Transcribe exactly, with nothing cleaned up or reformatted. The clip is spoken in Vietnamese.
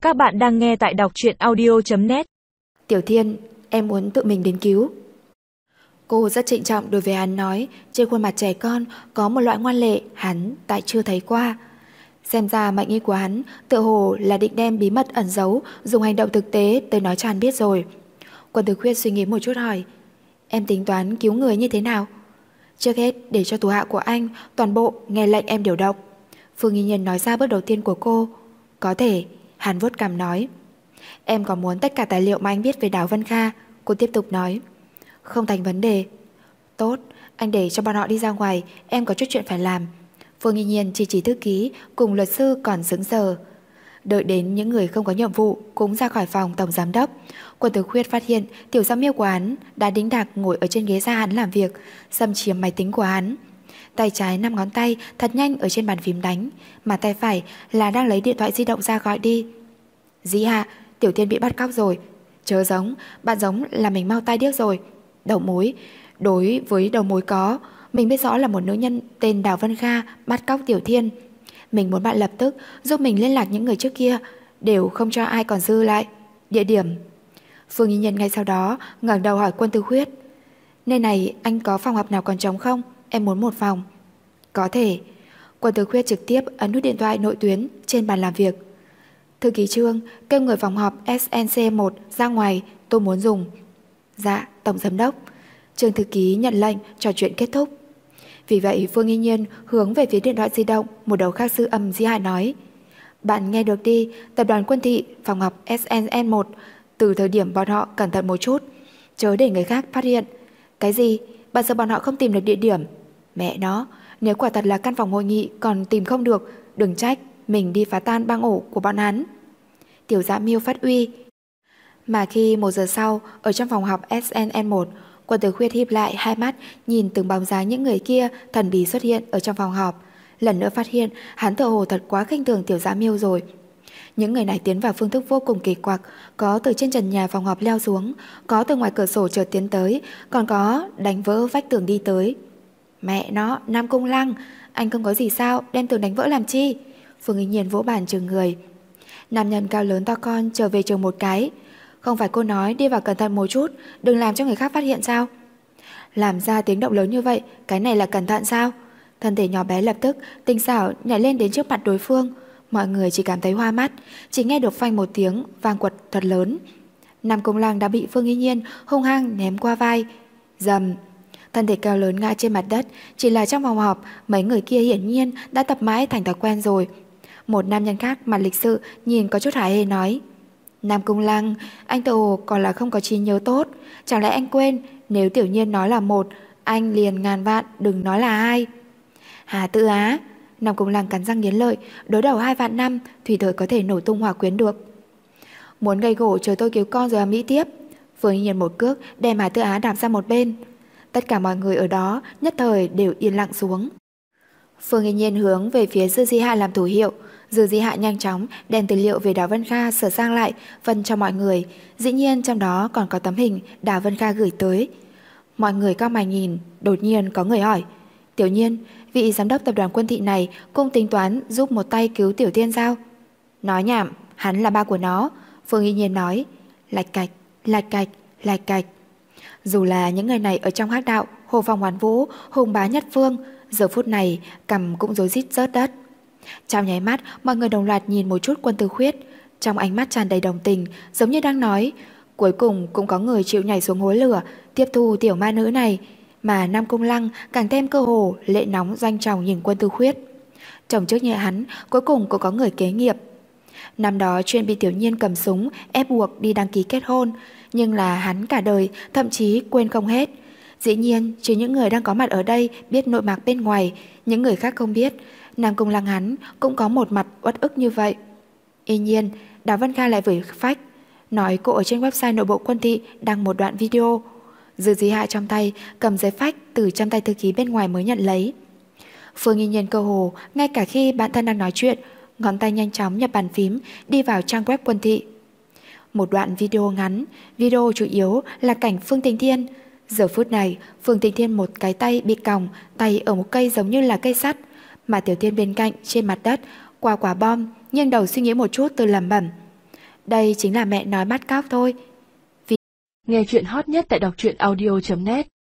Các bạn đang nghe tại đọc truyện audio chấm net. Tiểu Thiên, em muốn tự mình đến cứu. Cô rất trịnh trọng đối với hắn nói, trên khuôn mặt trẻ con có một loại ngoan lệ hắn tại chưa thấy qua. Xem ra mệnh ý của hắn tựa hồ là định đem bí mật ẩn giấu, dùng hành động thực tế tới nói cho hắn biết rồi. Quân Tử Khuyết suy nghĩ một chút hỏi, em tính toán cứu người như thế nào? Trước hết để cho thủ hạ của anh toàn bộ nghe lệnh em điều động. Phương Nghi Nhiên nói ra bước đầu tiên của cô. Có thể. Hắn vuốt cằm nói, em có muốn tất cả tài liệu mà anh biết về Đào Vân Kha? Cô tiếp tục nói, không thành vấn đề. Tốt, anh để cho bọn họ đi ra ngoài, em có chút chuyện phải làm. Phương Nghi Nhiên chỉ chỉ thư ký cùng luật sư còn sững sờ. Đợi đến những người không có nhiệm vụ cũng ra khỏi phòng tổng giám đốc, Quân Tử Khuyết phát hiện tiểu giám miêu của hắn đã đính đạc ngồi ở trên ghế ra hắn làm việc, xâm chiếm máy tính của hắn. Tay trái năm ngón tay thật nhanh ở trên bàn phím đánh, mà tay phải là đang lấy điện thoại di động ra gọi đi. Dĩ Hạ, Tiểu Thiên bị bắt cóc rồi. Chớ giống, bạn giống là mình mau tai điếc rồi. Đầu mối, đối với đầu mối có, mình biết rõ là một nữ nhân tên Đào Vân Kha bắt cóc Tiểu Thiên. Mình muốn bạn lập tức giúp mình liên lạc những người trước kia, đều không cho ai còn dư lại. Địa điểm. Phương Nghi Nhân ngay sau đó ngẩng đầu hỏi Quân Tử Khuyết, nơi này anh có phòng họp nào còn trống không? Em muốn một phòng. Có thể. Quân Tử Khuyết trực tiếp ấn nút điện thoại nội tuyến trên bàn làm việc. Thư ký Trương, kêu người phòng họp S N C một ra ngoài, tôi muốn dùng. Dạ, tổng giám đốc. Trương thư ký nhận lệnh, trò chuyện kết thúc. Vì vậy Phương Nghi Nhiên hướng về phía điện thoại di động, một đầu khác sư âm Dĩ Hạ nói, bạn nghe được đi, tập đoàn Quân Thị, phòng họp S N N một, từ thời điểm bọn họ cẩn thận một chút, chớ để người khác phát hiện. Cái gì? Bạn sợ bọn họ không tìm được địa điểm? Mẹ nó, nếu quả thật là căn phòng hội nghị còn tìm không được, đừng trách mình đi phá tan bang ổ của bọn hắn. Tiểu Dạ Miêu phát uy. Mà khi một giờ sau, ở trong phòng họp S N N một, Quân Tử Khuyết híp lại hai mắt nhìn từng bóng dáng những người kia thần bí xuất hiện ở trong phòng họp, lần nữa phát hiện hắn tựa hồ thật quá khinh thường Tiểu Dạ Miêu rồi. Những người này tiến vào phương thức vô cùng kỳ quặc, có từ trên trần nhà phòng họp leo xuống, có từ ngoài cửa sổ chợt tiến tới, còn có đánh vỡ vách tường đi tới. Mẹ nó, Nam Cung Lăng, anh không có gì sao, đem tường đánh vỡ làm chi? Phương Nghi Nhiên vỗ bàn trừng người. Nam nhân cao lớn to con trở về trường một cái. Không phải cô nói đi vào cẩn thận một chút, đừng làm cho người khác phát hiện sao? Làm ra tiếng động lớn như vậy, cái này là cẩn thận sao? Thân thể nhỏ bé lập tức tinh xảo nhảy lên đến trước mặt đối phương. Mọi người chỉ cảm thấy hoa mắt, chỉ nghe được phanh một tiếng vang quật thật lớn. Nam Cung Lăng đã bị Phương Nghi Nhiên hung hăng ném qua vai. Dầm. Thân thể cao lớn ngã trên mặt đất. Chỉ là trong phòng họp, mấy người kia hiển nhiên đã tập mãi thành thói quen rồi. Một nam nhân khác mặt lịch sự nhìn có chút hả hê nói, Nam Cung Lăng, anh tự hồ còn là không có trí nhớ tốt. Chẳng lẽ anh quên, nếu Tiểu Nhiên nói là một, anh liền ngàn vạn đừng nói là hai. Hà Tự Á. Nam Cung Lăng cắn răng nghiến lợi, đối đầu hai vạn năm thủy thời có thể nổ tung hỏa quyến được. Muốn gây gổ chờ tôi cứu con rồi Mỹ tiếp. Phương Nghi Nhiên một cước đem Hà Tự Á đạp ra một bên. Tất cả mọi người ở đó nhất thời đều yên lặng xuống. Phương Nghi Nhiên hướng về phía Dư Dĩ Hạ làm thủ hiệu. Dư Dĩ Hạ nhanh chóng đem tư liệu về Đào Vân Kha sửa sang lại, phân cho mọi người. Dĩ nhiên trong đó còn có tấm hình Đào Vân Kha gửi tới. Mọi người cao mày nhìn, đột nhiên có người hỏi, Tiểu Nhiên, vị giám đốc tập đoàn Quân Thị này cũng tính toán giúp một tay cứu Tiểu Thiên sao? Nói nhảm, hắn là ba của nó. Phương Nghi Nhiên nói, lạch cạch, lạch cạch, lạch cạch. Dù là những người này ở trong hắc đạo, Hồ Phong Hoán Vũ, hùng bá nhất phương, giờ phút này cằm cũng rối rít rớt đất. Trong nháy mắt, mọi người đồng loạt nhìn một chút Quân Tử Khuyết, trong ánh mắt tràn đầy đồng tình, giống như đang nói, cuối cùng cũng có người chịu nhảy xuống hố lửa, tiếp thu tiểu ma nữ này. Mà Nam Cung Lăng càng thêm cơ hồ lệ nóng doanh trọng nhìn Quân Tử Khuyết. Chồng trước như hắn, cuối cùng cũng có người kế nghiệp. Năm đó chuyện bị Tiểu Nhiên cầm súng ép buộc đi đăng ký kết hôn, nhưng là hắn cả đời thậm chí quên không hết. Dĩ nhiên chỉ những người đang có mặt ở đây biết nội mạc bên ngoài, những người khác không biết. Nam Cung Lăng hắn cũng có một mặt uất ức như vậy. Y nhiên Đào Vân Kha lại vửi phách, nói cô ở trên website nội bộ Quân Thị đăng một đoạn video. Dư Dĩ Hạ trong tay cầm giấy phách từ trong tay thư ký bên ngoài mới nhận lấy. Phương Nghi Nhiên cơ hồ ngay cả khi bản thân đang nói chuyện, ngón tay nhanh chóng nhập bàn phím đi vào trang web Quân Thị. Một đoạn video ngắn, video chủ yếu là cảnh Phương Tình Thiên. Giờ phút này Phương Tình Thiên một cái tay bị còng, tay ở một cây giống như là cây sắt, mà Tiểu Thiên bên cạnh trên mặt đất quả quả bom, nghiêng đầu suy nghĩ một chút từ lẩm bẩm, đây chính là mẹ nói bắt cóc thôi. Nghe chuyện hot nhất tại đọc truyện audio chấm net.